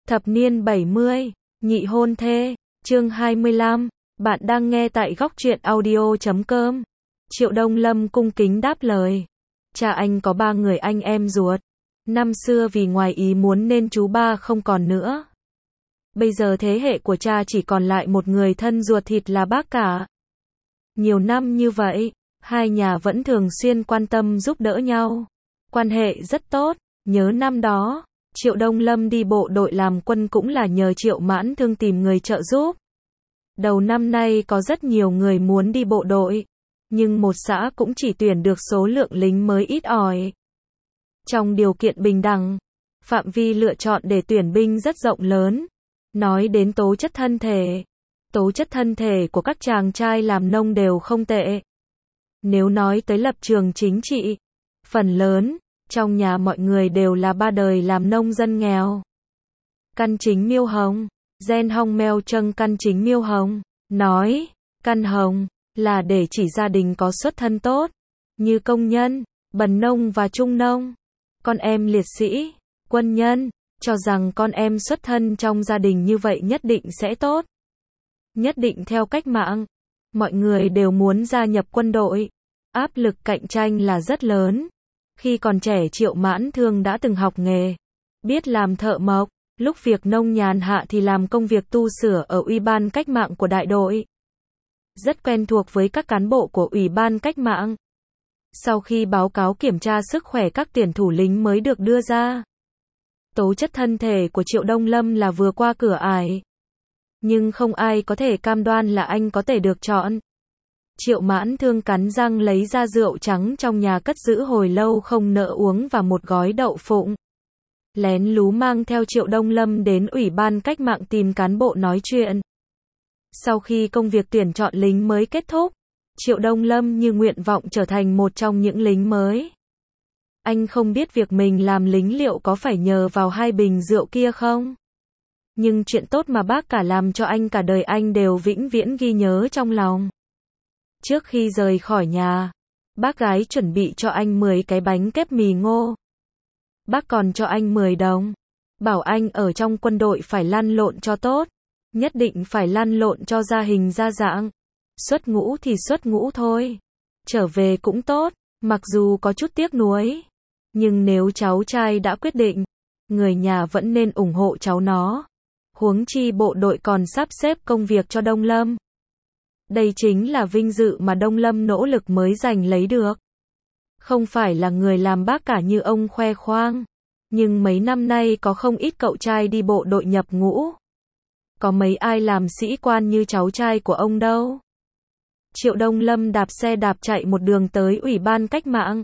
Thập niên 70, nhị hôn thê, chương 25, bạn đang nghe tại góc truyện audio.com. Triệu Đông Lâm cung kính đáp lời. Cha anh có 3 người anh em ruột. Năm xưa vì ngoài ý muốn nên chú ba không còn nữa. Bây giờ thế hệ của cha chỉ còn lại một người thân ruột thịt là bác cả. Nhiều năm như vậy, hai nhà vẫn thường xuyên quan tâm giúp đỡ nhau. Quan hệ rất tốt, nhớ năm đó, Triệu Đông Lâm đi bộ đội làm quân cũng là nhờ Triệu Mãn Thương tìm người trợ giúp. Đầu năm nay có rất nhiều người muốn đi bộ đội, nhưng một xã cũng chỉ tuyển được số lượng lính mới ít ỏi. Trong điều kiện bình đẳng, phạm vi lựa chọn để tuyển binh rất rộng lớn. Nói đến tố chất thân thể của các chàng trai làm nông đều không tệ. Nếu nói tới lập trường chính trị, phần lớn, trong nhà mọi người đều là ba đời làm nông dân nghèo. Căn Chính Miêu Hồng, Gen Hong Meo Trâng Căn Chính Miêu Hồng, nói, căn hồng, là để chỉ gia đình có xuất thân tốt, như công nhân, bần nông và trung nông. Con em liệt sĩ, quân nhân, cho rằng con em xuất thân trong gia đình như vậy nhất định sẽ tốt. Nhất định theo cách mạng, mọi người đều muốn gia nhập quân đội. Áp lực cạnh tranh là rất lớn. Khi còn trẻ Triệu Mãn Thương đã từng học nghề, biết làm thợ mộc, lúc việc nông nhàn hạ thì làm công việc tu sửa ở Ủy ban Cách mạng của đại đội. Rất quen thuộc với các cán bộ của Ủy ban Cách mạng. Sau khi báo cáo kiểm tra sức khỏe các tuyển thủ lính mới được đưa ra, tố chất thân thể của Triệu Đông Lâm là vừa qua cửa ải. Nhưng không ai có thể cam đoan là anh có thể được chọn. Triệu Mãn Thương cắn răng lấy ra rượu trắng trong nhà cất giữ hồi lâu không nỡ uống và một gói đậu phụng. Lén lú mang theo Triệu Đông Lâm đến Ủy ban Cách mạng tìm cán bộ nói chuyện. Sau khi công việc tuyển chọn lính mới kết thúc, Triệu Đông Lâm như nguyện vọng trở thành một trong những lính mới. Anh không biết việc mình làm lính liệu có phải nhờ vào 2 bình rượu kia không? Nhưng chuyện tốt mà bác cả làm cho anh cả đời anh đều vĩnh viễn ghi nhớ trong lòng. Trước khi rời khỏi nhà, bác gái chuẩn bị cho anh 10 cái bánh kép mì ngô. Bác còn cho anh 10 đồng. Bảo anh ở trong quân đội phải lăn lộn cho tốt. Nhất định phải lăn lộn cho ra hình ra dạng. Xuất ngũ thì xuất ngũ thôi. Trở về cũng tốt, mặc dù có chút tiếc nuối. Nhưng nếu cháu trai đã quyết định, người nhà vẫn nên ủng hộ cháu nó. Huống chi bộ đội còn sắp xếp công việc cho Đông Lâm. Đây chính là vinh dự mà Đông Lâm nỗ lực mới giành lấy được. Không phải là người làm bác cả như ông khoe khoang. Nhưng mấy năm nay có không ít cậu trai đi bộ đội nhập ngũ. Có mấy ai làm sĩ quan như cháu trai của ông đâu. Triệu Đông Lâm đạp xe đạp chạy một đường tới Ủy ban Cách mạng.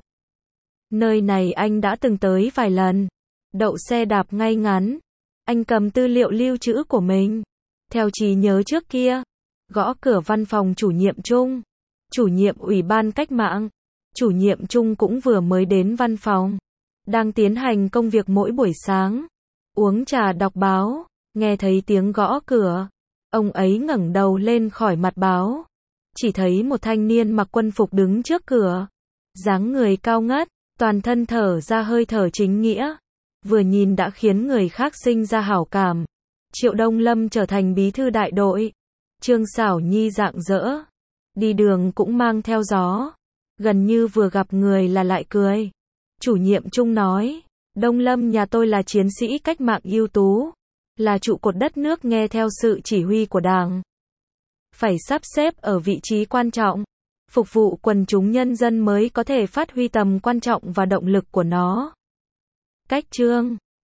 Nơi này anh đã từng tới vài lần. Đậu xe đạp ngay ngắn. Anh cầm tư liệu lưu trữ của mình. Theo trí nhớ trước kia. Gõ cửa văn phòng chủ nhiệm Trung. Chủ nhiệm Ủy ban Cách mạng. Chủ nhiệm Trung cũng vừa mới đến văn phòng. Đang tiến hành công việc mỗi buổi sáng. Uống trà đọc báo. Nghe thấy tiếng gõ cửa. Ông ấy ngẩng đầu lên khỏi mặt báo. Chỉ thấy một thanh niên mặc quân phục đứng trước cửa. Dáng người cao ngất. Toàn thân thở ra hơi thở chính nghĩa. Vừa nhìn đã khiến người khác sinh ra hảo cảm. Triệu Đông Lâm trở thành bí thư đại đội. Trương Xảo Nhi rạng rỡ. Đi đường cũng mang theo gió. Gần như vừa gặp người là lại cười. Chủ nhiệm Trung nói. Đông Lâm nhà tôi là chiến sĩ cách mạng ưu tú. Là trụ cột đất nước nghe theo sự chỉ huy của Đảng. Phải sắp xếp ở vị trí quan trọng. Phục vụ quần chúng nhân dân mới có thể phát huy tầm quan trọng và động lực của nó. Cách chương